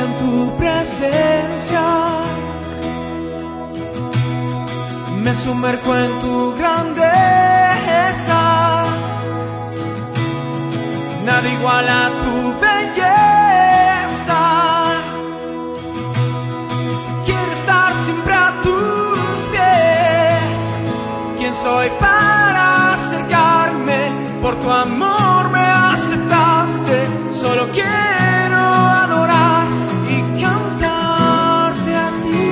en tu presencia, me sumerjo en tu grandeza. Nada iguala tu belleza. Quiero estar siempre a tus pies. ¿Quién soy para acercarme? Por tu amor me aceptaste. Solo quiero adorar y cantarte a ti.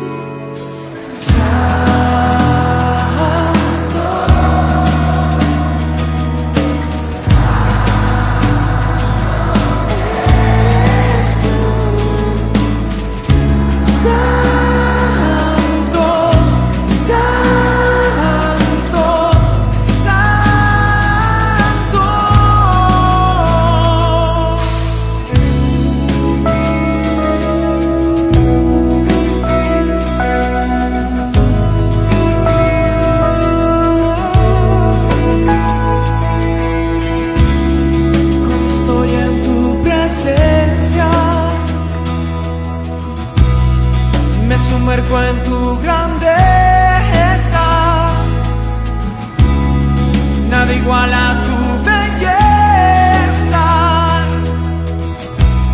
Me sumerjo en tu grandeza. Nada iguala tu belleza.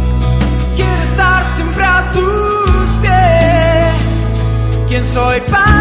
Quiero estar siempre a tus pies. ¿Quién soy para